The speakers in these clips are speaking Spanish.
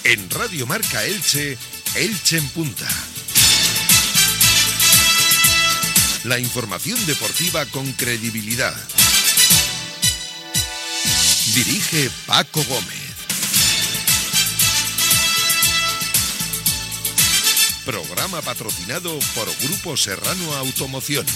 En Radio Marca Elche, Elche en Punta. La información deportiva con credibilidad. Dirige Paco Gómez. Programa patrocinado por Grupo Serrano Automoción.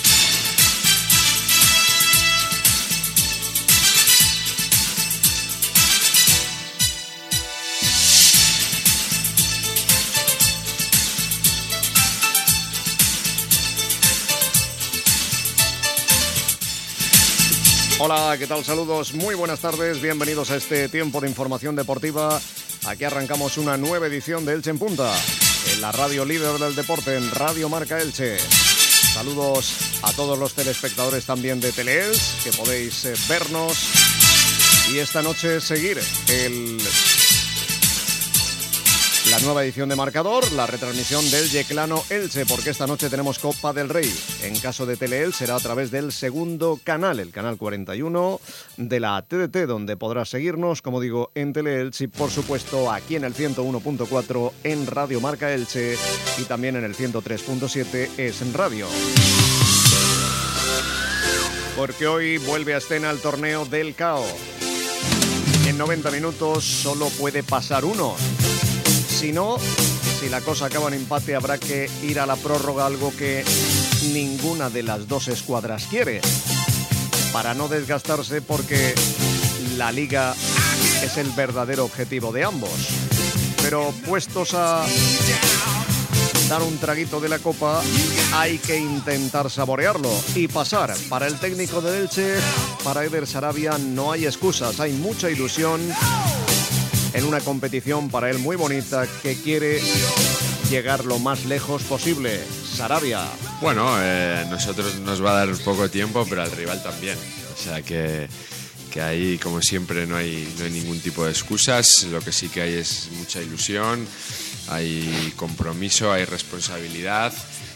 Hola, ¿qué tal? Saludos, muy buenas tardes, bienvenidos a este tiempo de información deportiva. Aquí arrancamos una nueva edición de Elche en Punta, en la radio líder del deporte, en Radio Marca Elche. Saludos a todos los telespectadores también de Teleelch, que podéis vernos y esta noche seguir la nueva edición de Marcador, la retransmisión del Yeclano Elche, porque esta noche tenemos Copa del Rey. En caso de Teleelch será a través del segundo canal, el canal 41 de la TDT, donde podrás seguirnos, como digo, en Teleelch y por supuesto aquí en el 101.4 en Radio Marca Elche y también en el 103.7 es en radio. Porque hoy vuelve a escena el torneo del CAO. En 90 minutos solo puede pasar uno. Si no, si la cosa acaba en empate, habrá que ir a la prórroga, algo que ninguna de las dos escuadras quiere, para no desgastarse, porque la Liga es el verdadero objetivo de ambos. Pero puestos a dar un traguito de la copa, hay que intentar saborearlo y pasar. Para el técnico de Elche, para Eder Sarabia, no hay excusas, hay mucha ilusión en una competición para él muy bonita, que quiere llegar lo más lejos posible. Sarabia. Bueno, nosotros nos va a dar poco tiempo, pero al rival también. O sea que ahí, como siempre, no hay ningún tipo de excusas. Lo que sí que hay es mucha ilusión, hay compromiso, hay responsabilidad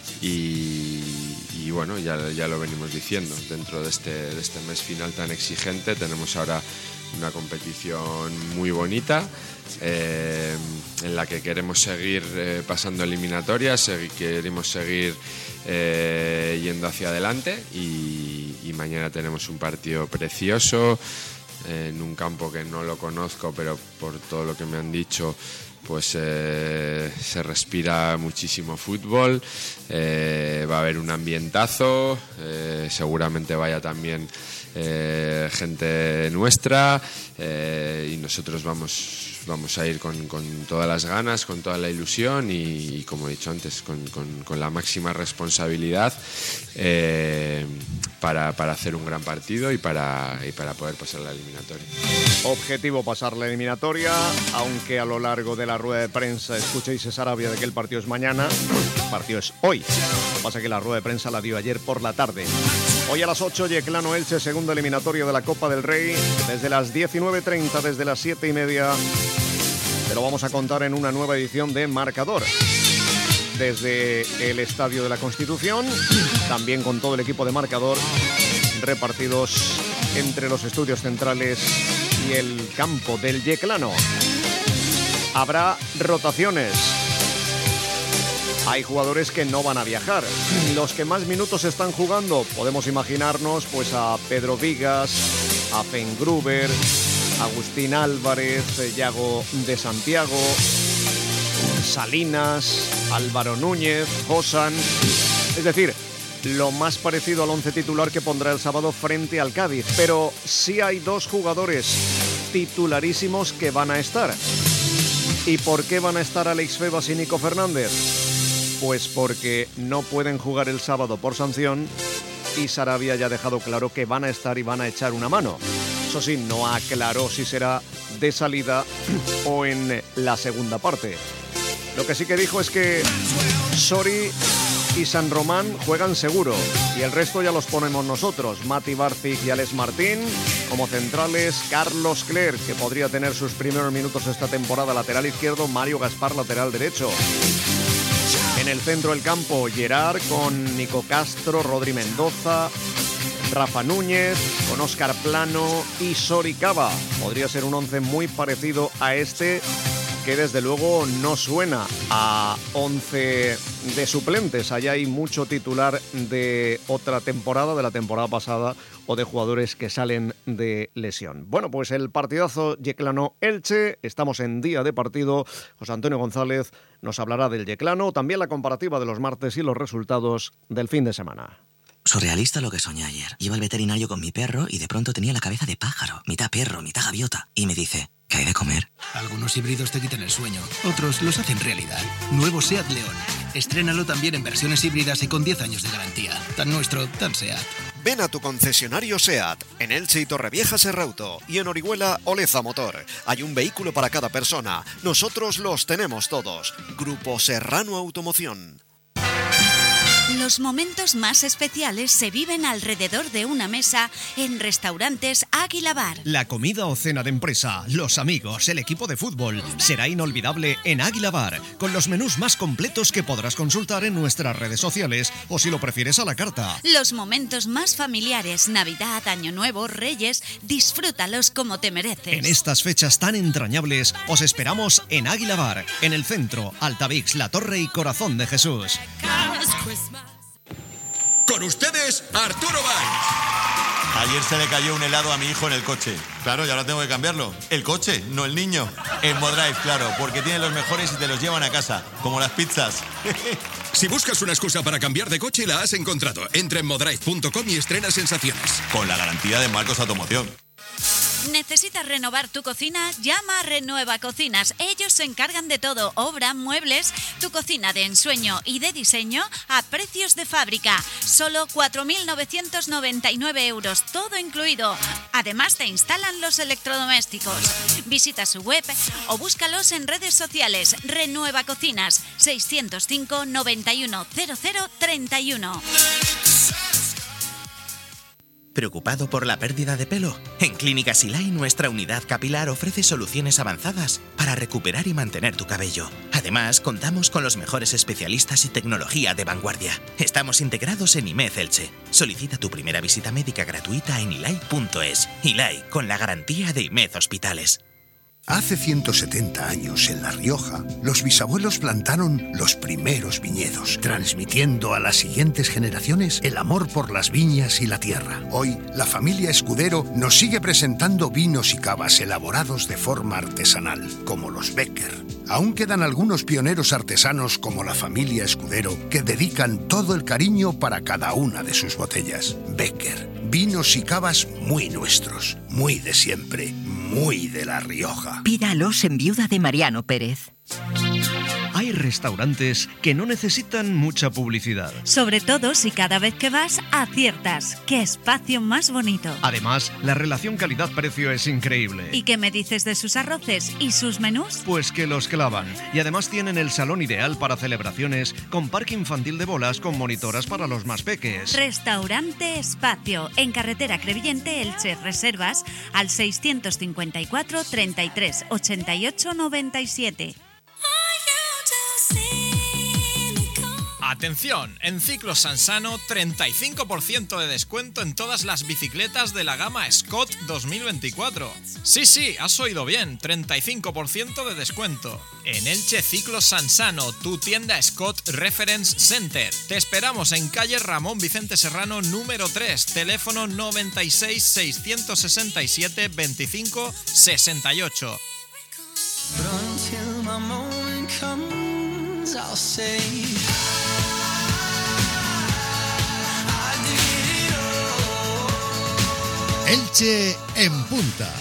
y bueno, ya lo venimos diciendo. Dentro de este mes final tan exigente tenemos ahora una competición muy bonita en la que queremos seguir pasando eliminatorias, queremos seguir yendo hacia adelante y mañana tenemos un partido precioso en un campo que no lo conozco, pero por todo lo que me han dicho pues se respira muchísimo fútbol, va a haber un ambientazo, seguramente vaya también gente nuestra y nosotros vamos a ir con todas las ganas, con toda la ilusión y como he dicho antes, con la máxima responsabilidad para hacer un gran partido y para poder pasar la eliminatoria. Objetivo pasar la eliminatoria, aunque a lo largo de la rueda de prensa escuchéis a Sarabia de que el partido es mañana, el partido es hoy. Lo que pasa es que la rueda de prensa la dio ayer por la tarde. Hoy a las 8, Yeclano Elche, segundo eliminatorio de la Copa del Rey, desde las 19:30, desde las 7:30. Te lo vamos a contar en una nueva edición de Marcador. Desde el Estadio de la Constitución, también con todo el equipo de Marcador, repartidos entre los estudios centrales y el campo del Yeclano. Habrá rotaciones. Hay jugadores que no van a viajar. Los que más minutos están jugando, podemos imaginarnos pues a Pedro Vigas, a Fengruber, Agustín Álvarez, Yago de Santiago, Salinas, Álvaro Núñez, Josan. Es decir, lo más parecido al once titular que pondrá el sábado frente al Cádiz. Pero sí hay dos jugadores titularísimos que van a estar. ¿Y por qué van a estar Alex Febas y Nico Fernández? Pues porque no pueden jugar el sábado por sanción y Sarabia ya ha dejado claro que van a estar y van a echar una mano. Eso sí, no aclaró si será de salida o en la segunda parte. Lo que sí que dijo es que Sori y San Román juegan seguro y el resto ya los ponemos nosotros. Mati Barcic y Alex Martín como centrales, Carlos Clerc, que podría tener sus primeros minutos esta temporada, lateral izquierdo, Mario Gaspar, lateral derecho. En el centro del campo, Gerard con Nico Castro, Rodri Mendoza, Rafa Núñez, con Óscar Plano y Sori Cava. Podría ser un once muy parecido a este que desde luego no suena a 11 de suplentes. Allá hay mucho titular de otra temporada, de la temporada pasada, o de jugadores que salen de lesión. Bueno, pues el partidazo Yeclano-Elche, estamos en día de partido. José Antonio González nos hablará del Yeclano, también la comparativa de los martes y los resultados del fin de semana. Surrealista lo que soñé ayer. Iba al veterinario con mi perro y de pronto tenía la cabeza de pájaro, mitad perro, mitad gaviota. Y me dice, ¿qué hay de comer? Algunos híbridos te quitan el sueño, otros los hacen realidad. Nuevo SEAT León. Estrénalo también en versiones híbridas y con 10 años de garantía. Tan nuestro, tan SEAT. Ven a tu concesionario SEAT, en Elche y Torrevieja Serrauto, y en Orihuela Oleza Motor. Hay un vehículo para cada persona. Nosotros los tenemos todos. Grupo Serrano Automoción. Los momentos más especiales se viven alrededor de una mesa en Restaurantes Águila Bar. La comida o cena de empresa, los amigos, el equipo de fútbol será inolvidable en Águila Bar, con los menús más completos que podrás consultar en nuestras redes sociales o, si lo prefieres, a la carta. Los momentos más familiares, Navidad, Año Nuevo, Reyes, disfrútalos como te mereces. En estas fechas tan entrañables os esperamos en Águila Bar, en el centro, Altavix, La Torre y Corazón de Jesús. Con ustedes, Arturo Valls. Ayer se le cayó un helado a mi hijo en el coche. Claro, y ahora tengo que cambiarlo. El coche, no el niño. En Modrive, claro, porque tienen los mejores y te los llevan a casa, como las pizzas. Si buscas una excusa para cambiar de coche, la has encontrado. Entra en modrive.com y estrena sensaciones. Con la garantía de Marcos Automoción. ¿Necesitas renovar tu cocina? Llama a Renueva Cocinas. Ellos se encargan de todo, obra, muebles, tu cocina de ensueño y de diseño a precios de fábrica. Solo 4.999 euros, todo incluido. Además te instalan los electrodomésticos. Visita su web o búscalos en redes sociales. Renueva Cocinas, 605 91 00 31. ¿Preocupado por la pérdida de pelo? En Clínica Silay nuestra unidad capilar ofrece soluciones avanzadas para recuperar y mantener tu cabello. Además, contamos con los mejores especialistas y tecnología de vanguardia. Estamos integrados en IMED Elche. Solicita tu primera visita médica gratuita en ilay.es. Ilay, con la garantía de IMED Hospitales. Hace 170 años, en La Rioja, los bisabuelos plantaron los primeros viñedos, transmitiendo a las siguientes generaciones el amor por las viñas y la tierra. Hoy, la familia Escudero nos sigue presentando vinos y cavas elaborados de forma artesanal, como los Becker. Aún quedan algunos pioneros artesanos como la familia Escudero, que dedican todo el cariño para cada una de sus botellas. Becker, vinos y cavas muy nuestros, muy de siempre, muy de La Rioja. Pídalos en Viuda de Mariano Pérez. Hay restaurantes que no necesitan mucha publicidad. Sobre todo si cada vez que vas aciertas. ¡Qué espacio más bonito! Además, la relación calidad-precio es increíble. ¿Y qué me dices de sus arroces y sus menús? Pues que los clavan. Y además tienen el salón ideal para celebraciones, con parque infantil de bolas con monitoras para los más peques. Restaurante Espacio, en carretera Crevillente, Elche. Reservas al 654 33 88 97. Atención, en Ciclos Sansano 35% de descuento en todas las bicicletas de la gama Scott 2024. Sí, has oído bien, 35% de descuento. En Elche Ciclos Sansano, tu tienda Scott Reference Center. Te esperamos en calle Ramón Vicente Serrano número 3, teléfono 96 667 25 68. Elche en punta.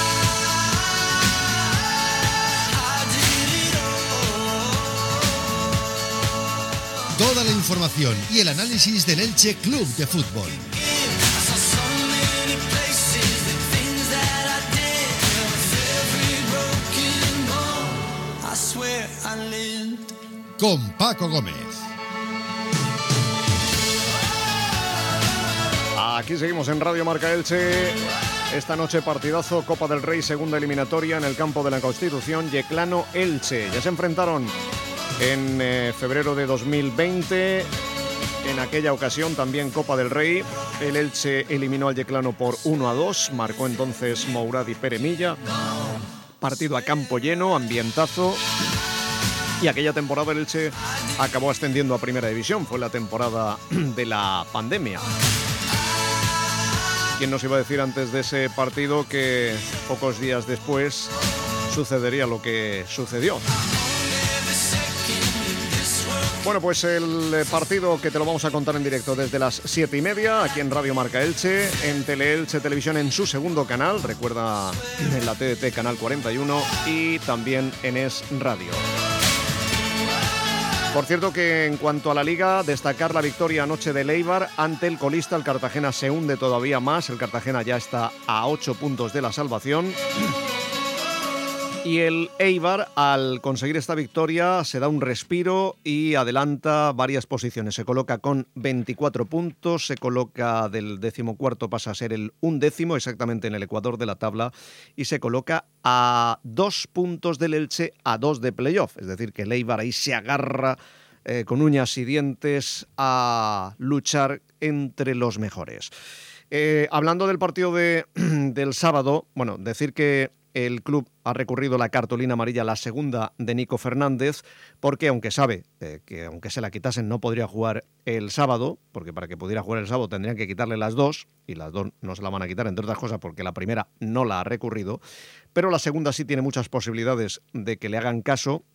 Toda la información y el análisis del Elche Club de Fútbol. Con Paco Gómez. Aquí seguimos en Radio Marca Elche. Esta noche partidazo, Copa del Rey, segunda eliminatoria en el campo de la Constitución, Yeclano-Elche. Ya se enfrentaron en febrero de 2020. En aquella ocasión también Copa del Rey. El Elche eliminó al Yeclano por 1-2. Marcó entonces Mourad y Pere Milla. partido a campo lleno, ambientazo. Y aquella temporada el Elche acabó ascendiendo a Primera División. Fue la temporada de la pandemia. ¿Quién nos iba a decir antes de ese partido que pocos días después sucedería lo que sucedió? Bueno, pues el partido que te lo vamos a contar en directo desde las 7:30 aquí en Radio Marca Elche, en Teleelche Televisión en su segundo canal, recuerda, en la TDT Canal 41 y también en Es Radio. Por cierto que en cuanto a la Liga, destacar la victoria anoche del Eibar ante el colista. El Cartagena se hunde todavía más, el Cartagena ya está a 8 puntos de la salvación. Y el Eibar, al conseguir esta victoria, se da un respiro y adelanta varias posiciones. Se coloca con 24 puntos, se coloca del 14º, pasa a ser el 11º, exactamente en el ecuador de la tabla, y se coloca a 2 puntos del Elche, a 2 de playoff. Es decir, que el Eibar ahí se agarra con uñas y dientes a luchar entre los mejores. Hablando del partido del sábado, bueno, decir que el club ha recurrido la cartulina amarilla, la segunda de Nico Fernández, porque aunque sabe que aunque se la quitasen no podría jugar el sábado, porque para que pudiera jugar el sábado tendrían que quitarle las dos, y las dos no se la van a quitar, entre otras cosas porque la primera no la ha recurrido, pero la segunda sí tiene muchas posibilidades de que le hagan caso.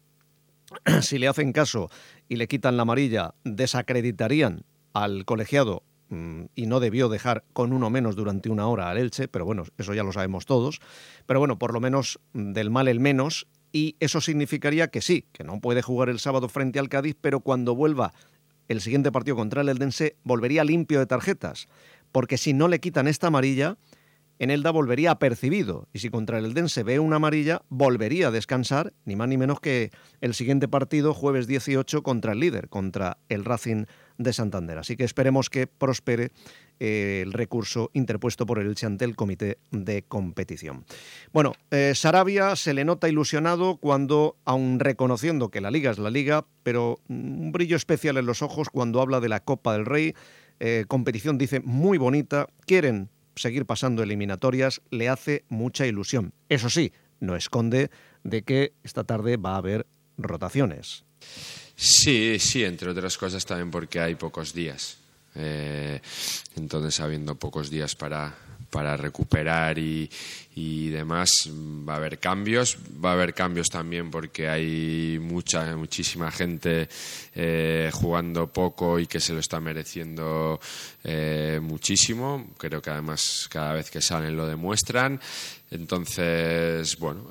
Si le hacen caso y le quitan la amarilla, desacreditarían al colegiado y no debió dejar con uno menos durante una hora al Elche, pero bueno, eso ya lo sabemos todos. Pero bueno, por lo menos del mal el menos, y eso significaría que sí, que no puede jugar el sábado frente al Cádiz, pero cuando vuelva el siguiente partido contra el Eldense volvería limpio de tarjetas, porque si no le quitan esta amarilla, en Elda volvería apercibido, y si contra el Eldense ve una amarilla, volvería a descansar, ni más ni menos que el siguiente partido, jueves 18, contra el líder, contra el Racing de Santander. Así que esperemos que prospere el recurso interpuesto por el Elche ante el comité de competición. Bueno, Sarabia se le nota ilusionado cuando, aun reconociendo que la Liga es la Liga, pero un brillo especial en los ojos cuando habla de la Copa del Rey, competición, dice, muy bonita, quieren seguir pasando eliminatorias, le hace mucha ilusión. Eso sí, no esconde de que esta tarde va a haber rotaciones. Sí, entre otras cosas también porque hay pocos días. Entonces, habiendo pocos días para recuperar y demás, va a haber cambios. Va a haber cambios también porque hay muchísima gente jugando poco y que se lo está mereciendo muchísimo. Creo que además cada vez que salen lo demuestran. Entonces, bueno,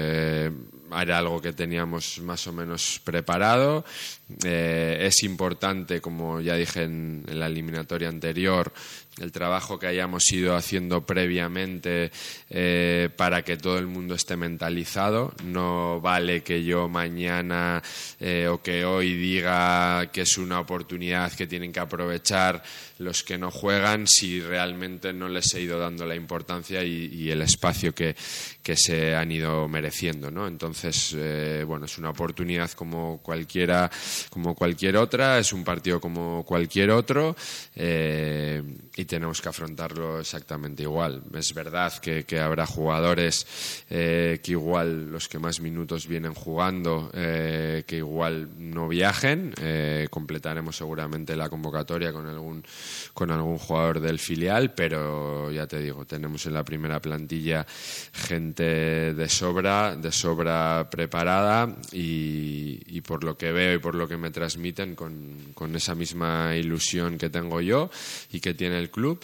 era algo que teníamos más o menos preparado. Es importante, como ya dije en la eliminatoria anterior, el trabajo que hayamos ido haciendo previamente para que todo el mundo esté mentalizado. No vale que yo mañana o que hoy diga que es una oportunidad que tienen que aprovechar los que no juegan si realmente no les he ido dando la importancia y el espacio que se han ido mereciendo, ¿no? Entonces, bueno, es una oportunidad como cualquier otra, es un partido como cualquier otro, y tenemos que afrontarlo exactamente igual. Es verdad que habrá jugadores que igual los que más minutos vienen jugando, que igual no viajen. Completaremos seguramente la convocatoria con algún jugador del filial, pero ya te digo, tenemos en la primera plantilla gente de sobra preparada, y por lo que veo y por lo que me transmiten, con esa misma ilusión que tengo yo y que tiene el club,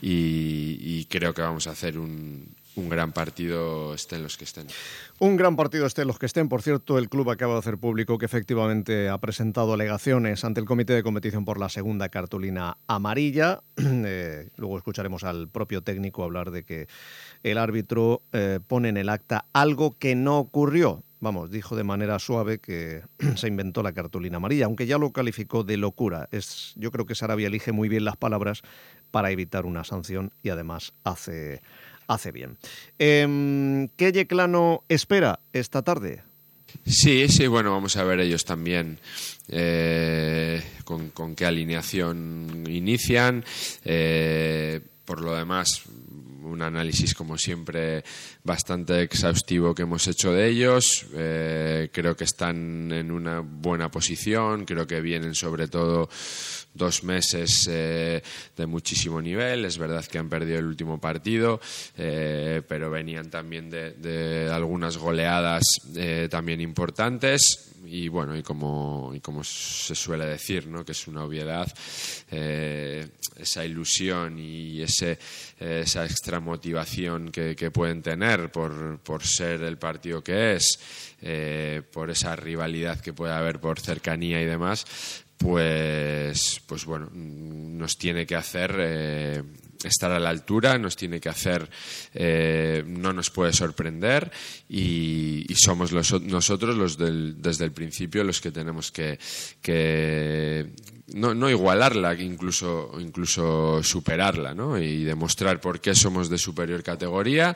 y creo que vamos a hacer un gran partido, estén los que estén. Un gran partido, estén los que estén. Por cierto, el club acaba de hacer público que efectivamente ha presentado alegaciones ante el comité de competición por la segunda cartulina amarilla. Luego escucharemos al propio técnico hablar de que el árbitro pone en el acta algo que no ocurrió. Vamos, dijo de manera suave que se inventó la cartulina amarilla, aunque ya lo calificó de locura. Yo creo que Sarabia elige muy bien las palabras para evitar una sanción y además hace bien. ¿Qué Yeclano espera esta tarde? Sí, bueno, vamos a ver ellos también con qué alineación inician. Por lo demás, un análisis como siempre bastante exhaustivo que hemos hecho de ellos. Creo que están en una buena posición, creo que vienen sobre todo 2 meses de muchísimo nivel. Es verdad que han perdido el último partido, pero venían también de algunas goleadas también importantes. Y bueno, y como se suele decir, ¿no?, que es una obviedad, esa ilusión y esa extra motivación que pueden tener por ser el partido que es, por esa rivalidad que puede haber por cercanía y demás, pues bueno, nos tiene que hacer estar a la altura, nos tiene que hacer, no nos puede sorprender, y somos nosotros desde el principio los que tenemos que no igualarla, incluso superarla, ¿no? Y demostrar por qué somos de superior categoría,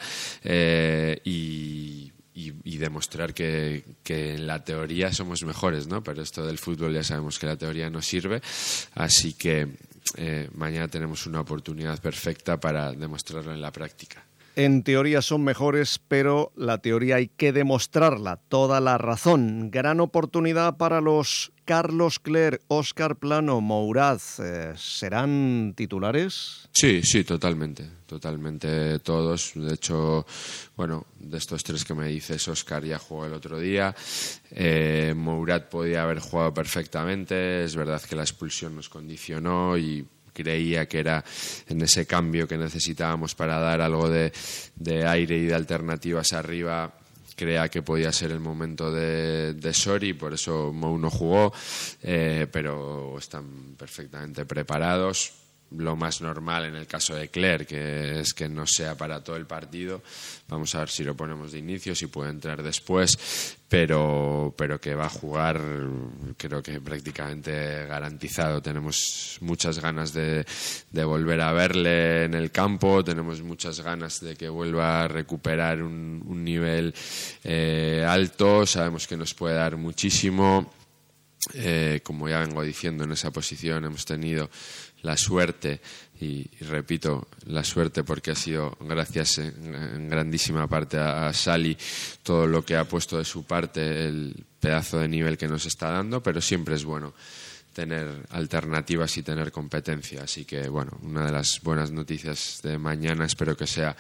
y demostrar que en la teoría somos mejores, ¿no? Pero esto del fútbol ya sabemos que la teoría no sirve, así que mañana tenemos una oportunidad perfecta para demostrarlo en la práctica. En teoría son mejores, pero la teoría hay que demostrarla. Toda la razón. Gran oportunidad para los Carlos Cler, Óscar Plano, Mourad. ¿Serán titulares? Sí, totalmente todos. De hecho, bueno, de estos 3 que me dices, Óscar ya jugó el otro día. Mourad podía haber jugado perfectamente. Es verdad que la expulsión nos condicionó y creía que era en ese cambio que necesitábamos para dar algo de aire y de alternativas arriba. Creía que podía ser el momento de Sori, por eso Mou no jugó, pero están perfectamente preparados. Lo más normal en el caso de Cler, que es que no sea para todo el partido. Vamos a ver si lo ponemos de inicio, si puede entrar después, pero que va a jugar, creo que prácticamente garantizado. Tenemos muchas ganas de volver a verle en el campo, tenemos muchas ganas de que vuelva a recuperar un nivel alto. Sabemos que nos puede dar muchísimo. Como ya vengo diciendo, en esa posición hemos tenido la suerte, y repito, la suerte porque ha sido gracias en grandísima parte a Sali todo lo que ha puesto de su parte, el pedazo de nivel que nos está dando, pero siempre es bueno tener alternativas y tener competencia. Así que bueno, una de las buenas noticias de mañana espero que sea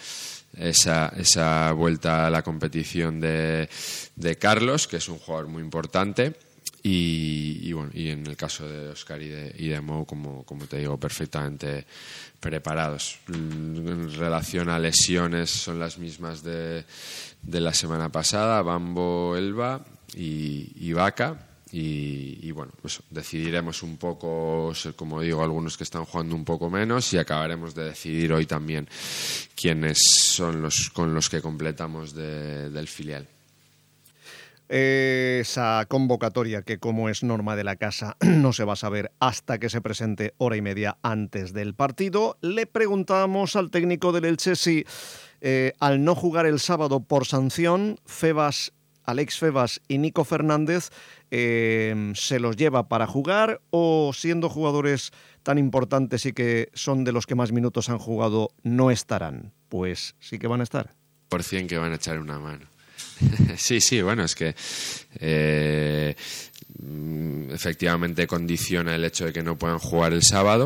esa vuelta a la competición de Carlos, que es un jugador muy importante. Y en el caso de Óscar y de Mou, como te digo, perfectamente preparados. En relación a lesiones, son las mismas de la semana pasada: Bambo, Elba y Vaca. Y bueno, pues decidiremos un poco, como digo, algunos que están jugando un poco menos, y acabaremos de decidir hoy también quiénes son con los que completamos del filial. Esa convocatoria, que como es norma de la casa no se va a saber hasta que se presente hora y media antes del partido. Le preguntábamos al técnico del Elche si al no jugar el sábado por sanción, Alex Febas y Nico Fernández se los lleva para jugar, o siendo jugadores tan importantes y que son de los que más minutos han jugado, no estarán. Pues sí que van a estar. Por 100 que van a echar una mano. Sí, bueno, es que efectivamente condiciona el hecho de que no puedan jugar el sábado,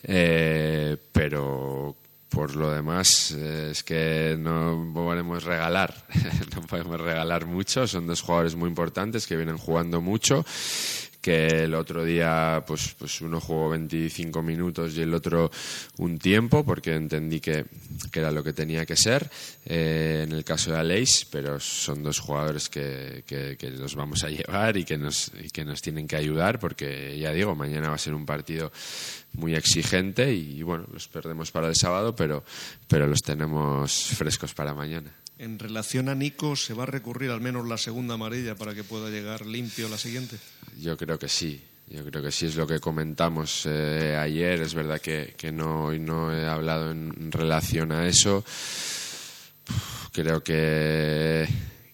pero por lo demás es que no podemos regalar mucho. Son 2 jugadores muy importantes que vienen jugando mucho, que el otro día pues uno jugó 25 minutos y el otro un tiempo, porque entendí que era lo que tenía que ser en el caso de Aleix, pero son 2 jugadores que los vamos a llevar y que nos tienen que ayudar, porque ya digo, mañana va a ser un partido muy exigente y bueno, los perdemos para el sábado, pero los tenemos frescos para mañana. En relación a Nico, ¿se va a recurrir al menos la segunda amarilla para que pueda llegar limpio la siguiente? Yo creo que sí, es lo que comentamos ayer. Es verdad que no he hablado en relación a eso. Creo que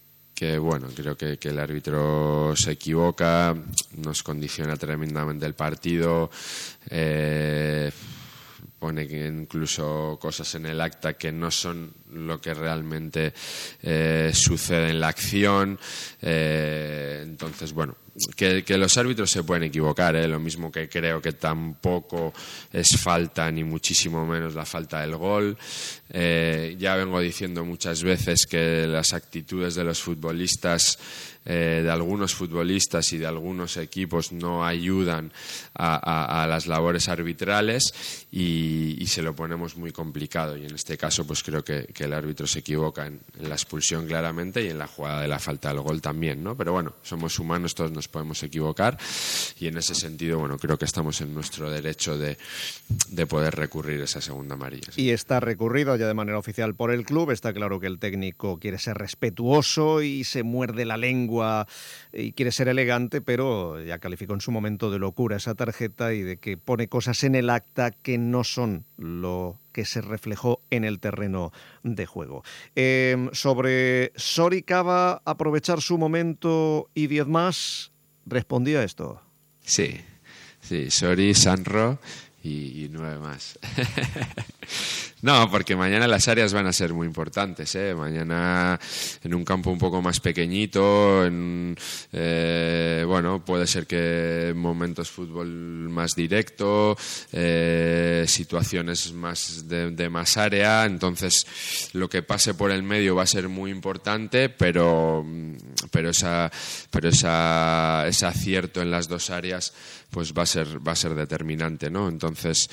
el árbitro se equivoca, nos condiciona tremendamente el partido. pone incluso cosas en el acta que no son lo que realmente sucede en la acción. Entonces, bueno, que los árbitros se pueden equivocar, lo mismo que creo que tampoco es falta, ni muchísimo menos la falta del gol. Ya vengo diciendo muchas veces que las actitudes de los futbolistas, de algunos futbolistas y de algunos equipos, no ayudan a las labores arbitrales y se lo ponemos muy complicado, y en este caso pues creo que el árbitro se equivoca en la expulsión claramente y en la jugada de la falta del gol también, ¿no? Pero bueno, somos humanos, todos nos podemos equivocar, y en ese sentido, bueno, creo que estamos en nuestro derecho de poder recurrir esa segunda amarilla. Y está recurrida ya de manera oficial por el club. Está claro que el técnico quiere ser respetuoso y se muerde la lengua y quiere ser elegante, pero ya calificó en su momento de locura esa tarjeta y de que pone cosas en el acta que no son lo que se reflejó en el terreno de juego. Sobre Sori Cava, aprovechar su momento y 10 más, respondía esto. Sí, Sori, Sanro y 9 más. No, porque mañana las áreas van a ser muy importantes, ¿eh? Mañana en un campo un poco más pequeñito, bueno, puede ser que en momentos fútbol más directo, situaciones más de más área, entonces lo que pase por el medio va a ser muy importante, pero ese acierto en las dos áreas pues va a ser determinante, ¿no? Entonces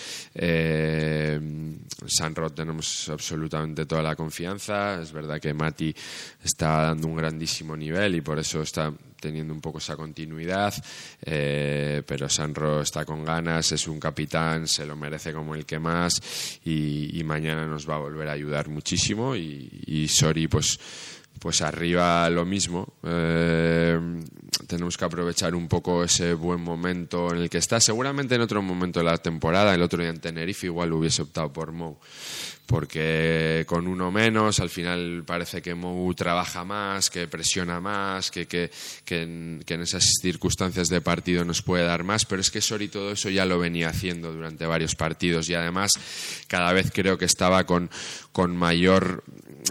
Sanro tenemos absolutamente toda la confianza. Es verdad que Mati está dando un grandísimo nivel y por eso está teniendo un poco esa continuidad, pero Sanro está con ganas, es un capitán, se lo merece como el que más, y mañana nos va a volver a ayudar muchísimo, y Sori pues arriba lo mismo. Tenemos que aprovechar un poco ese buen momento en el que está. Seguramente en otro momento de la temporada, el otro día en Tenerife, igual hubiese optado por Mou, porque con uno menos al final parece que Mou trabaja más, que presiona más, que en esas circunstancias de partido nos puede dar más, pero es que Sori todo eso ya lo venía haciendo durante varios partidos, y además cada vez creo que estaba con mayor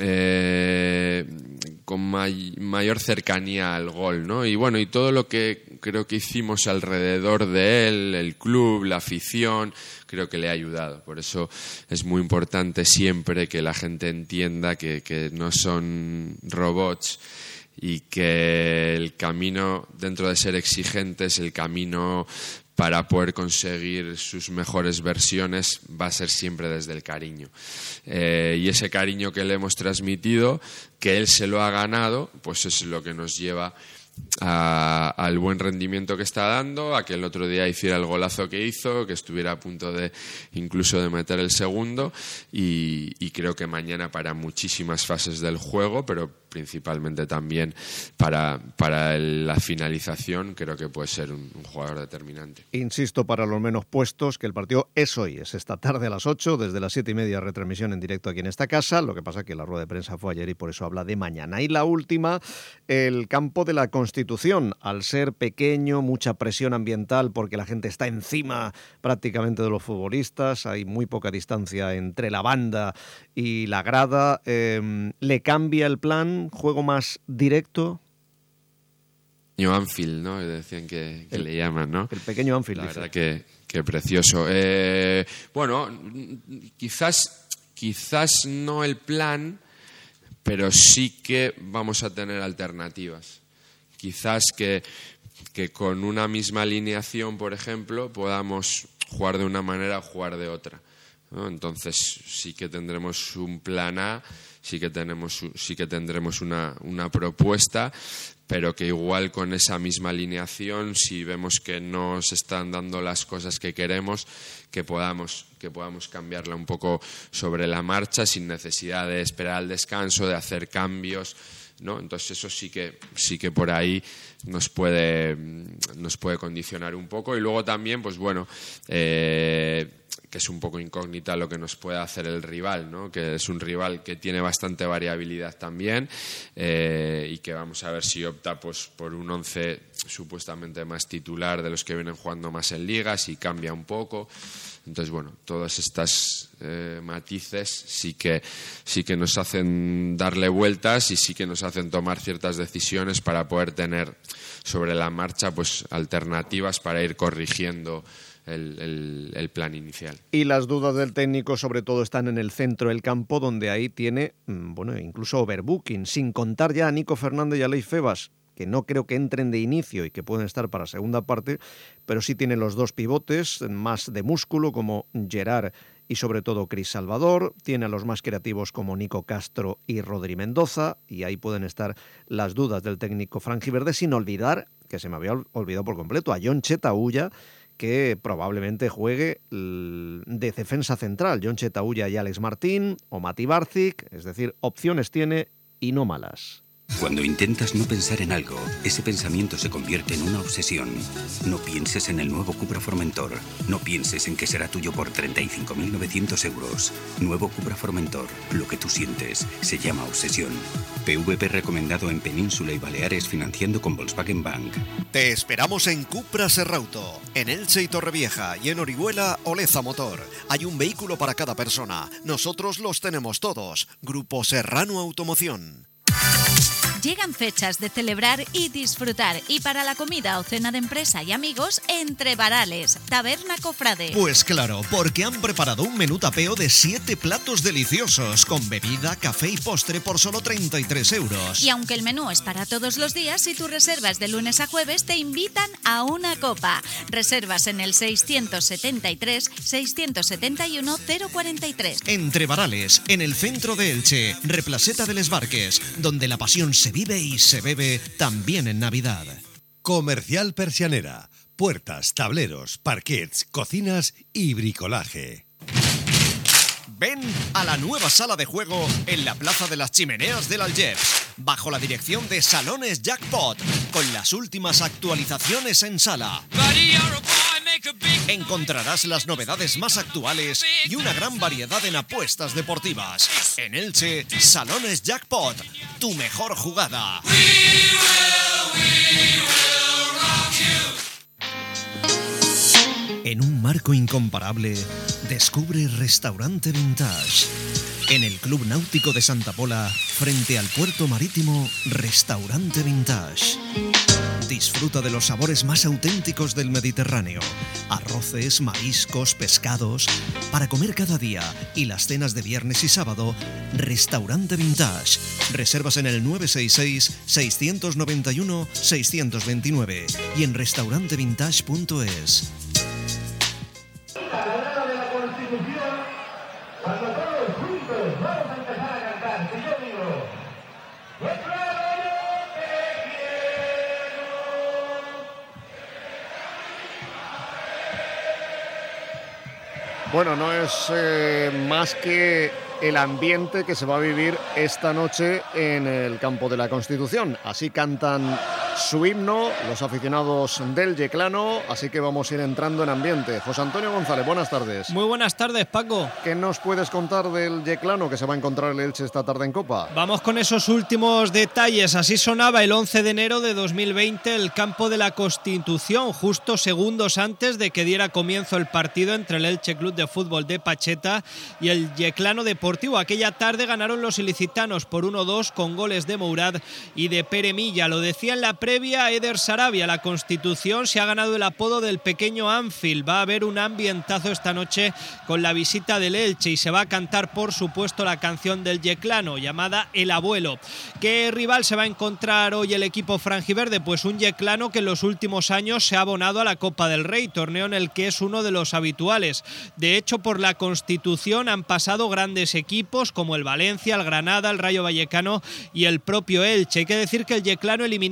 mayor cercanía al gol, ¿no? Y bueno, y todo lo que creo que hicimos alrededor de él, el club, la afición, creo que le ha ayudado. Por eso es muy importante siempre que la gente entienda que no son robots, y que el camino, dentro de ser exigentes, el camino para poder conseguir sus mejores versiones va a ser siempre desde el cariño. Y ese cariño que le hemos transmitido, que él se lo ha ganado, pues es lo que nos lleva al buen rendimiento que está dando, a que el otro día hiciera el golazo que hizo, que estuviera a punto de incluso de meter el segundo, y creo que mañana para muchísimas fases del juego, pero principalmente también para la finalización, creo que puede ser un jugador determinante. Insisto, para los menos puestos, que el partido es hoy, es esta tarde a las 8, desde las 7:30, retransmisión en directo aquí en esta casa. Lo que pasa es que la rueda de prensa fue ayer y por eso habla de mañana. Y la última, el campo de la Constitución, al ser pequeño, mucha presión ambiental porque la gente está encima prácticamente de los futbolistas, hay muy poca distancia entre la banda y la grada, ¿le cambia el plan? ¿Juego más directo? Pequeño Anfield, ¿no? Decían que le llaman, ¿no? El pequeño Anfield. La verdad que precioso. Bueno, quizás no el plan, pero sí que vamos a tener alternativas. Quizás que con una misma alineación, por ejemplo, podamos jugar de una manera o jugar de otra, ¿no? Entonces sí que tendremos un plan A, sí que tendremos una propuesta, pero que igual con esa misma alineación, si vemos que no se están dando las cosas que queremos, que podamos cambiarla un poco sobre la marcha, sin necesidad de esperar al descanso, de hacer cambios, ¿no? Entonces eso sí que por ahí nos puede condicionar un poco. Y luego también, pues bueno, es un poco incógnita lo que nos puede hacer el rival, ¿no? Que es un rival que tiene bastante variabilidad también, y que vamos a ver si opta pues por un 11 supuestamente más titular de los que vienen jugando más en ligas y cambia un poco. Entonces, bueno, todas estas matices sí que nos hacen darle vueltas y sí que nos hacen tomar ciertas decisiones para poder tener sobre la marcha pues alternativas para ir corrigiendo el plan inicial. Y las dudas del técnico sobre todo están en el centro del campo, donde ahí tiene, incluso overbooking, sin contar ya a Nico Fernández y a Leif Febas, que no creo que entren de inicio y que pueden estar para segunda parte, pero sí tiene los dos pivotes más de músculo como Gerard y sobre todo Cris Salvador, tiene a los más creativos como Nico Castro y Rodri Mendoza, y ahí pueden estar las dudas del técnico franjiverde, sin olvidar, que se me había olvidado por completo, a Jon Chetauya, que probablemente juegue de defensa central. Jon Chetauya y Alex Martín o Mati Barcic, es decir, opciones tiene y no malas. Cuando intentas no pensar en algo, ese pensamiento se convierte en una obsesión. No pienses en el nuevo Cupra Formentor. No pienses en que será tuyo por 35.900 euros. Nuevo Cupra Formentor. Lo que tú sientes se llama obsesión. PVP recomendado en Península y Baleares financiando con Volkswagen Bank. Te esperamos en Cupra Serrauto, en Elche y Torrevieja, y en Orihuela Oleza Motor. Hay un vehículo para cada persona. Nosotros los tenemos todos. Grupo Serrano Automoción. Llegan fechas de celebrar y disfrutar, y para la comida o cena de empresa y amigos, Entre Varales, Taberna Cofrade. Pues claro, porque han preparado un menú tapeo de 7 platos deliciosos, con bebida, café y postre por solo 33 euros. Y aunque el menú es para todos los días, si tú reservas de lunes a jueves, te invitan a una copa. Reservas en el 673 671 043. Entre Varales, en el centro de Elche, Replaceta de Les Barques, donde la pasión se vive y se bebe también en Navidad. Comercial Persianera. Puertas, tableros, parquets, cocinas y bricolaje. Ven a la nueva sala de juego en la Plaza de las Chimeneas del Algeps, bajo la dirección de Salones Jackpot, con las últimas actualizaciones en sala. Encontrarás las novedades más actuales y una gran variedad en apuestas deportivas. En Elche, Salones Jackpot, tu mejor jugada. En un marco incomparable, descubre Restaurante Vintage. En el Club Náutico de Santa Pola, frente al puerto marítimo, Restaurante Vintage. Disfruta de los sabores más auténticos del Mediterráneo. Arroces, mariscos, pescados. Para comer cada día y las cenas de viernes y sábado, Restaurante Vintage. Reservas en el 966-691-629 y en restaurantevintage.es. Bueno, no es más que el ambiente que se va a vivir esta noche en el campo de la Constitución. Así cantan su himno los aficionados del Yeclano, así que vamos a ir entrando en ambiente. José Antonio González, buenas tardes. Muy buenas tardes, Paco. ¿Qué nos puedes contar del Yeclano que se va a encontrar el Elche esta tarde en Copa? Vamos con esos últimos detalles. Así sonaba el 11 de enero de 2020 el campo de la Constitución, justo segundos antes de que diera comienzo el partido entre el Elche Club de Fútbol de Pacheta y el Yeclano Deportivo. Aquella tarde ganaron los ilicitanos por 1-2 con goles de Mourad y de Pere Milla. Lo decía en la previa Eder Sarabia, la Constitución se ha ganado el apodo del pequeño Anfield. Va a haber un ambientazo esta noche con la visita del Elche y se va a cantar, por supuesto, la canción del Yeclano llamada El Abuelo. ¿Qué rival se va a encontrar hoy el equipo franjiverde? Pues un Yeclano que en los últimos años se ha abonado a la Copa del Rey, torneo en el que es uno de los habituales. De hecho, por la Constitución han pasado grandes equipos como el Valencia, el Granada, el Rayo Vallecano y el propio Elche. Hay que decir que el Yeclano eliminó en la primera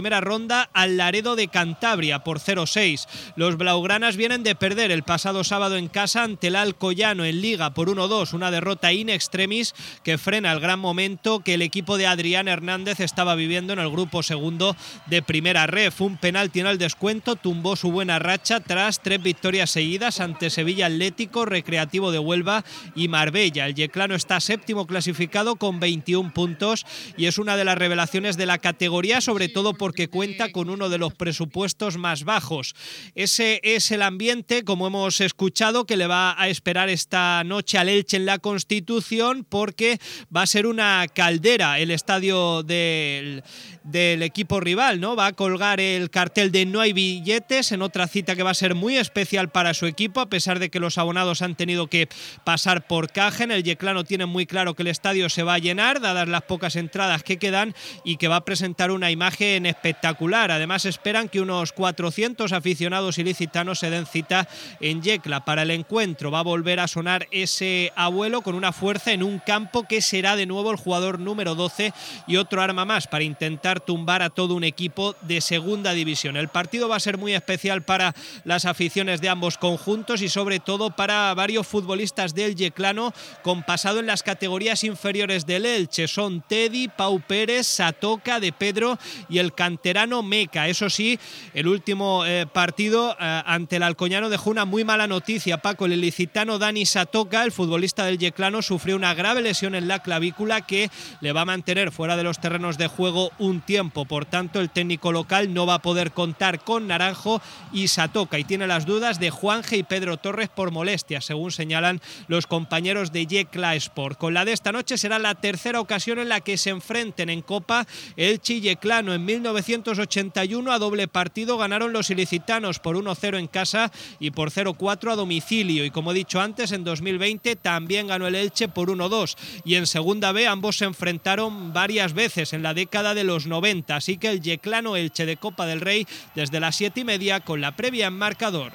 primera ronda al Laredo de Cantabria por 0-6. Los blaugranas vienen de perder el pasado sábado en casa ante el Alcoyano en Liga por 1-2, una derrota in extremis que frena el gran momento que el equipo de Adrián Hernández estaba viviendo en el grupo segundo de Primera Ref. Un penalti en el descuento tumbó su buena racha tras 3 victorias seguidas ante Sevilla Atlético, Recreativo de Huelva y Marbella. El yeclano está séptimo clasificado con 21 puntos y es una de las revelaciones de la categoría, sobre todo porque cuenta con uno de los presupuestos más bajos. Ese es el ambiente, como hemos escuchado, que le va a esperar esta noche al Elche en la Constitución, porque va a ser una caldera el estadio del equipo rival, ¿no? Va a colgar el cartel de no hay billetes en otra cita que va a ser muy especial para su equipo, a pesar de que los abonados han tenido que pasar por Cajen. El yeclano tiene muy claro que el estadio se va a llenar, dadas las pocas entradas que quedan, y que va a presentar una imagen espectacular. Además, esperan que unos 400 aficionados ilicitanos se den cita en Yecla para el encuentro. Va a volver a sonar ese abuelo con una fuerza en un campo que será de nuevo el jugador número 12 y otro arma más para intentar tumbar a todo un equipo de segunda división. El partido va a ser muy especial para las aficiones de ambos conjuntos y sobre todo para varios futbolistas del yeclano con pasado en las categorías inferiores del Elche. Son Teddy, Pau Pérez, Satoca, De Pedro y el canterano Meca. Eso sí, el último partido ante el Alcoyano dejó una muy mala noticia, Paco. El ilicitano Dani Satoca, el futbolista del yeclano, sufrió una grave lesión en la clavícula que le va a mantener fuera de los terrenos de juego un tiempo. Por tanto, el técnico local no va a poder contar con Naranjo y Satoca y tiene las dudas de Juanje y Pedro Torres por molestias, según señalan los compañeros de Yecla Sport. Con la de esta noche será la tercera ocasión en la que se enfrenten en Copa Elche y Yeclano. En 1981 a doble partido ganaron los ilicitanos por 1-0 en casa y por 0-4 a domicilio, y como he dicho antes, en 2020 también ganó el Elche por 1-2, y en segunda B ambos se enfrentaron varias veces en la década de los 90, así que el yeclano Elche de Copa del Rey desde las 7:30 con la previa en marcador.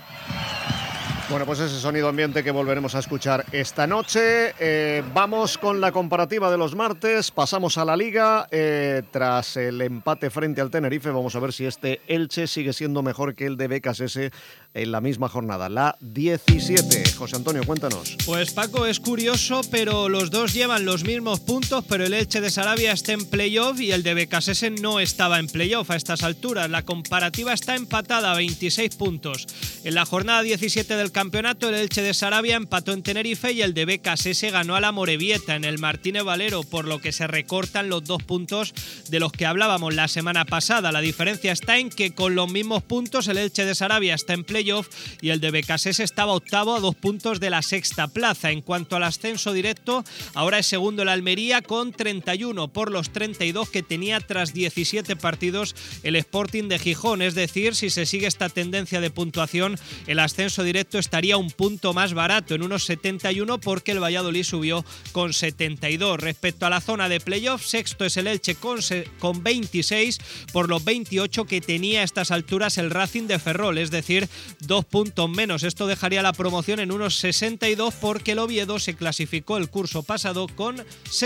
Bueno, pues ese sonido ambiente que volveremos a escuchar esta noche. Vamos con la comparativa de los martes, pasamos a la Liga. Tras el empate frente al Tenerife, vamos a ver si este Elche sigue siendo mejor que el de BKSS en la misma jornada, la 17. José Antonio, cuéntanos. Pues Paco, es curioso, pero los dos llevan los mismos puntos, pero el Elche de Sarabia está en playoff y el de BKSS no estaba en playoff a estas alturas. La comparativa está empatada a 26 puntos. En la jornada 17 del campeonato, el Elche de Sarabia empató en Tenerife y el de BKSS ganó a la Morevieta en el Martínez Valero, por lo que se recortan los 2 puntos de los que hablábamos la semana pasada. La diferencia está en que con los mismos puntos el Elche de Sarabia está en playoff y el de BKSS estaba octavo a 2 puntos de la sexta plaza. En cuanto al ascenso directo, ahora es segundo el Almería con 31 por los 32 que tenía tras 17 partidos el Sporting de Gijón. Es decir, si se sigue esta tendencia de puntuación, el ascenso directo estaría un punto más barato, en unos 71, porque el Valladolid subió con 72. Respecto a la zona de playoff, sexto es el Elche con 26 por los 28 que tenía a estas alturas el Racing de Ferrol, es decir, 2 puntos menos. Esto dejaría la promoción en unos 62 porque el Oviedo se clasificó el curso pasado con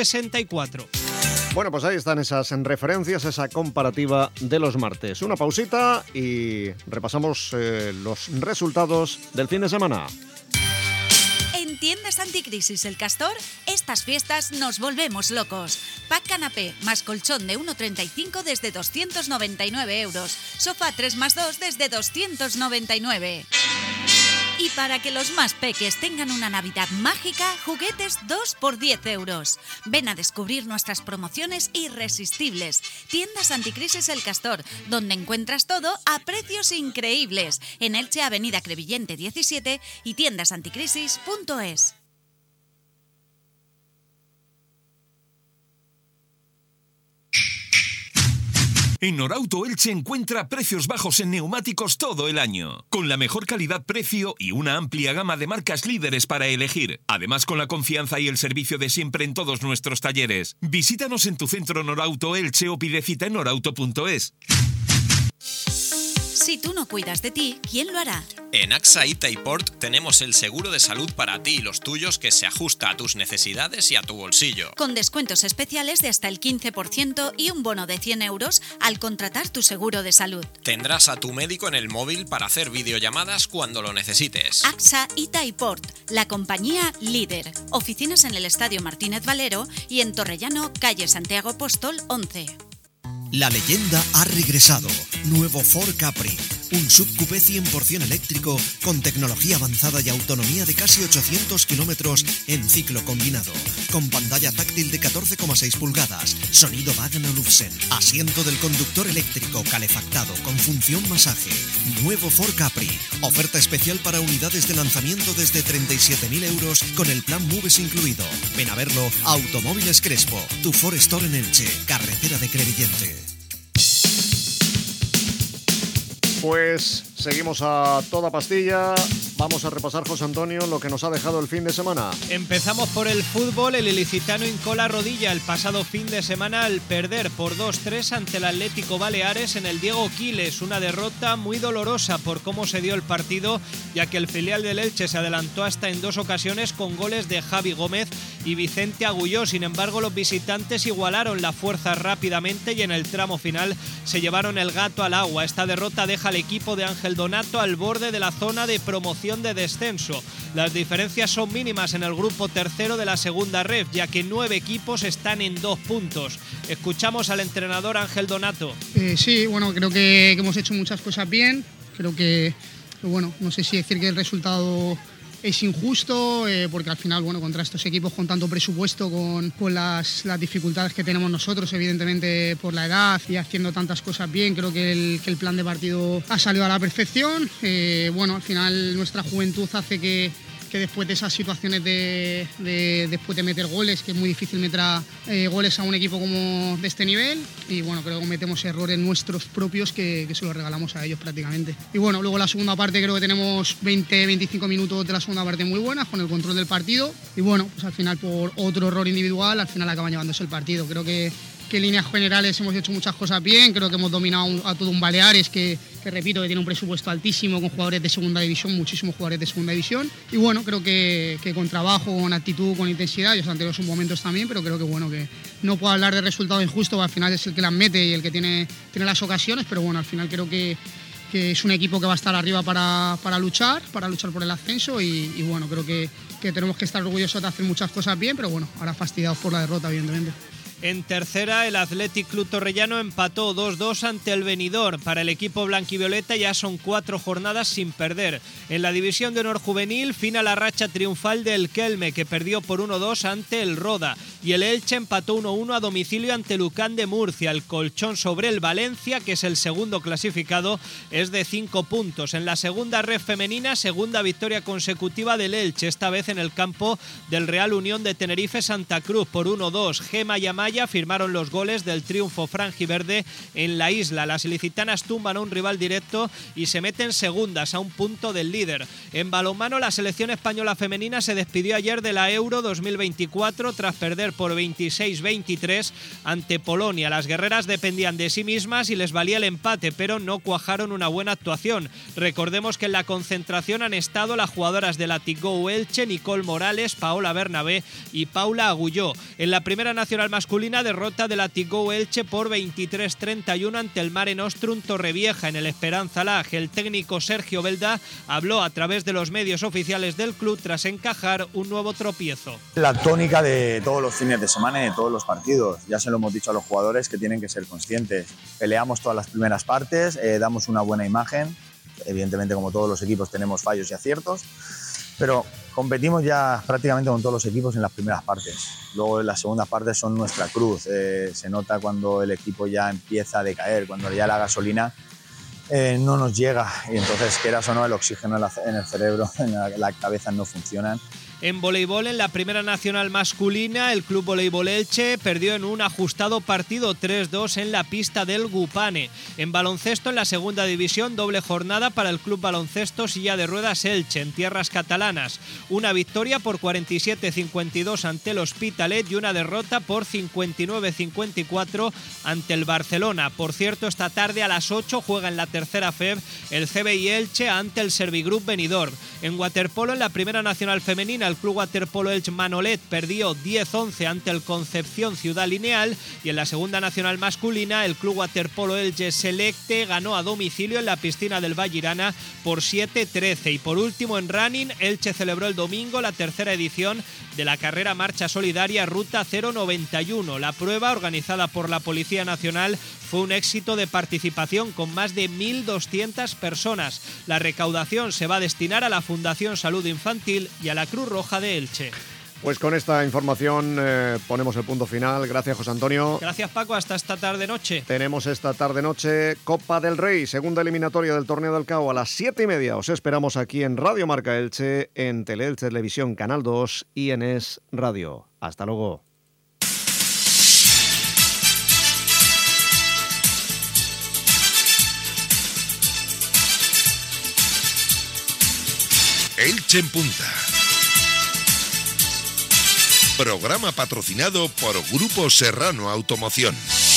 64. Bueno, pues ahí están esas referencias, esa comparativa de los martes. Una pausita y repasamos los resultados del fin de semana. En Tiendas Anticrisis El Castor, estas fiestas nos volvemos locos. Pack canapé más colchón de 1,35 desde 299 euros. Sofá 3+2 desde 299. Y para que los más peques tengan una Navidad mágica, juguetes 2 por 10 euros. Ven a descubrir nuestras promociones irresistibles. Tiendas Anticrisis El Castor, donde encuentras todo a precios increíbles. En Elche, Avenida Crevillente 17 y tiendasanticrisis.es. En Norauto Elche encuentra precios bajos en neumáticos todo el año, con la mejor calidad-precio y una amplia gama de marcas líderes para elegir. Además, con la confianza y el servicio de siempre en todos nuestros talleres. Visítanos en tu centro Norauto Elche o pide cita en norauto.es. Si tú no cuidas de ti, ¿quién lo hará? En AXA Itaiport tenemos el seguro de salud para ti y los tuyos que se ajusta a tus necesidades y a tu bolsillo. Con descuentos especiales de hasta el 15% y un bono de 100 euros al contratar tu seguro de salud. Tendrás a tu médico en el móvil para hacer videollamadas cuando lo necesites. AXA Itaiport, la compañía líder. Oficinas en el Estadio Martínez Valero y en Torrellano, calle Santiago Apóstol 11. La leyenda ha regresado. Nuevo Ford Capri. Un subcoupé 100% eléctrico con tecnología avanzada y autonomía de casi 800 kilómetros en ciclo combinado. Con pantalla táctil de 14,6 pulgadas, sonido Bang & Olufsen, asiento del conductor eléctrico calefactado con función masaje. Nuevo Ford Capri. Oferta especial para unidades de lanzamiento desde 37.000 euros con el plan Moves incluido. Ven a verlo a Automóviles Crespo, tu Ford Store en Elche, carretera de Crevillente. Pues seguimos a toda pastilla. Vamos a repasar, José Antonio, lo que nos ha dejado el fin de semana. Empezamos por el fútbol. El ilicitano hincó la rodilla el pasado fin de semana al perder por 2-3 ante el Atlético Baleares en el Diego Quiles. Una derrota muy dolorosa por cómo se dio el partido, ya que el filial del Elche se adelantó hasta en 2 ocasiones con goles de Javi Gómez y Vicente Agulló. Sin embargo, los visitantes igualaron la fuerza rápidamente y en el tramo final se llevaron el gato al agua. Esta derrota deja al equipo de Ángel Donato al borde de la zona de promoción de descenso. Las diferencias son mínimas en el grupo tercero de la segunda ref, ya que 9 equipos están en 2 puntos. Escuchamos al entrenador Ángel Donato. Sí, bueno, creo que hemos hecho muchas cosas bien. Creo que, bueno, no sé si decir que el resultado es injusto, porque al final, bueno, contra estos equipos con tanto presupuesto, con las dificultades que tenemos nosotros, evidentemente por la edad y haciendo tantas cosas bien, creo que el plan de partido ha salido a la perfección. Bueno, al final nuestra juventud hace que después de esas situaciones después de meter goles, que es muy difícil meter goles a un equipo como de este nivel, y bueno, creo que cometemos errores nuestros propios que se los regalamos a ellos prácticamente. Y bueno, luego la segunda parte creo que tenemos 20-25 minutos de la segunda parte muy buenas con el control del partido, y bueno, pues al final por otro error individual al final acaban llevándose el partido. Creo que en líneas generales hemos hecho muchas cosas bien. Creo que hemos dominado a todo un Baleares que repito, que tiene un presupuesto altísimo con jugadores de segunda división, muchísimos jugadores de segunda división, y bueno, creo que con trabajo, con actitud, con intensidad, ellos han tenido sus momentos también, pero creo que bueno, que no puedo hablar de resultado injusto, al final es el que las mete y el que tiene las ocasiones, pero bueno, al final creo que es un equipo que va a estar arriba para luchar por el ascenso, y bueno, creo que tenemos que estar orgullosos de hacer muchas cosas bien, pero bueno, ahora fastidiados por la derrota, evidentemente. En tercera, el Athletic Club Torrellano empató 2-2 ante el Benidorm. Para el equipo blanquivioleta ya son 4 jornadas sin perder. En la división de honor juvenil, fin a la racha triunfal del Kelme, que perdió por 1-2 ante el Roda. Y el Elche empató 1-1 a domicilio ante Lucán de Murcia. El colchón sobre el Valencia, que es el segundo clasificado, es de 5 puntos. En la segunda ref femenina, segunda victoria consecutiva del Elche, esta vez en el campo del Real Unión de Tenerife Santa Cruz por 1-2. Gema y Amaya firmaron los goles del triunfo franjiverde en la isla. Las ilicitanas tumban a un rival directo y se meten segundas a un punto del líder. En balonmano, la selección española femenina se despidió ayer de la Euro 2024 tras perder por 26-23 ante Polonia. Las guerreras dependían de sí mismas y les valía el empate, pero no cuajaron una buena actuación. Recordemos que en la concentración han estado las jugadoras de la Tigou Elche, Nicole Morales, Paola Bernabé y Paula Agulló. En la primera nacional masculina, derrota de la Tigou Elche por 23-31 ante el Mare Nostrum Torrevieja en el Esperanza Lag. El técnico Sergio Belda habló a través de los medios oficiales del club tras encajar un nuevo tropiezo. La tónica de todos los fines de semana y de todos los partidos. Ya se lo hemos dicho a los jugadores que tienen que ser conscientes. Peleamos todas las primeras partes, damos una buena imagen. Evidentemente, como todos los equipos, tenemos fallos y aciertos, pero competimos ya prácticamente con todos los equipos en las primeras partes. Luego en las segundas partes son nuestra cruz. Se nota cuando el equipo ya empieza a decaer, cuando ya la gasolina no nos llega, y entonces, quieras o no, el oxígeno en el cerebro, en la cabeza no funcionan, En voleibol, en la Primera Nacional masculina, el Club Voleibol Elche perdió en un ajustado partido 3-2 en la pista del Gupane. En baloncesto, en la segunda división, doble jornada para el Club Baloncesto Silla de Ruedas Elche, en tierras catalanas. Una victoria por 47-52 ante el Hospitalet y una derrota por 59-54 ante el Barcelona. Por cierto, esta tarde a las 8 juega en la tercera FEB el CBI Elche ante el Servigroup Benidorm. En waterpolo, en la Primera Nacional femenina, el Club Waterpolo Elche Manolet perdió 10-11 ante el Concepción Ciudad Lineal, y en la Segunda Nacional masculina, el Club Waterpolo Elche Selecte ganó a domicilio en la piscina del Vallirana por 7-13. Y por último, en running, Elche celebró el domingo la tercera edición de la carrera marcha solidaria Ruta 091. La prueba, organizada por la Policía Nacional, fue un éxito de participación con más de 1.200 personas. La recaudación se va a destinar a la Fundación Salud Infantil y a la Cruz Roja de Elche. Pues con esta información ponemos el punto final. Gracias, José Antonio. Gracias, Paco. Hasta esta tarde-noche. Tenemos esta tarde-noche Copa del Rey, segunda eliminatoria del Torneo del CAO a las 7:30. Os esperamos aquí en Radio Marca Elche, en Teleelche Televisión Canal 2 y en Es Radio. Hasta luego. Elche en Punta. Programa patrocinado por Grupo Serrano Automoción.